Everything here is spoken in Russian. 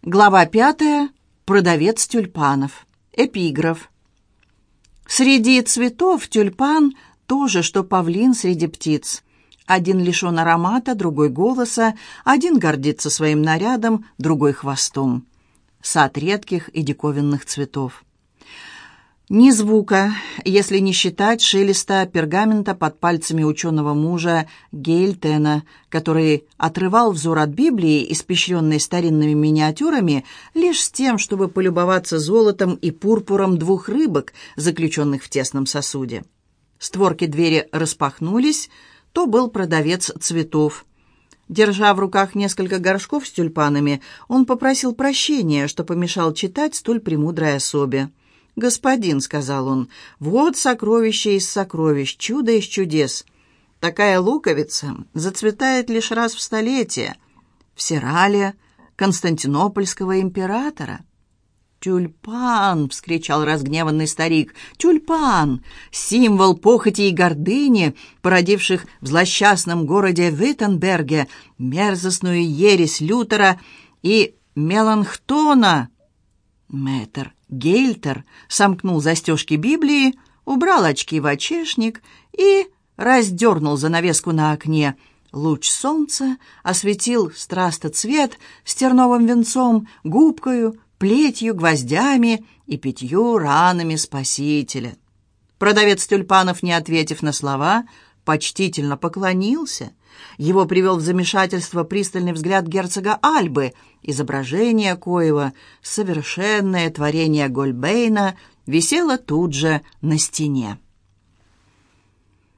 Глава 5. Продавец тюльпанов. Эпиграф. Среди цветов тюльпан тоже, что павлин среди птиц. Один лишен аромата, другой голоса, один гордится своим нарядом, другой хвостом. Сад редких и диковинных цветов. Ни звука, если не считать шелеста пергамента под пальцами ученого мужа Гейльтена, который отрывал взор от Библии, испещренной старинными миниатюрами, лишь с тем, чтобы полюбоваться золотом и пурпуром двух рыбок, заключенных в тесном сосуде. Створки двери распахнулись, то был продавец цветов. Держа в руках несколько горшков с тюльпанами, он попросил прощения, что помешал читать столь премудрой особе. «Господин», — сказал он, — «вот сокровище из сокровищ, чудо из чудес. Такая луковица зацветает лишь раз в столетие. В Сирале константинопольского императора». «Тюльпан!» — вскричал разгневанный старик. «Тюльпан! Символ похоти и гордыни, породивших в злосчастном городе Виттенберге мерзостную ересь Лютера и Меланхтона». Мэтр Гейльтер сомкнул застежки Библии, убрал очки в очешник и раздернул занавеску на окне. Луч солнца осветил страстоцвет с терновым венцом, губкою, плетью, гвоздями и 5 ранами Спасителя. Продавец тюльпанов, не ответив на слова, почтительно поклонился. Его привел в замешательство пристальный взгляд герцога Альбы, изображение коего, совершенное творение Гольбейна, висело тут же на стене.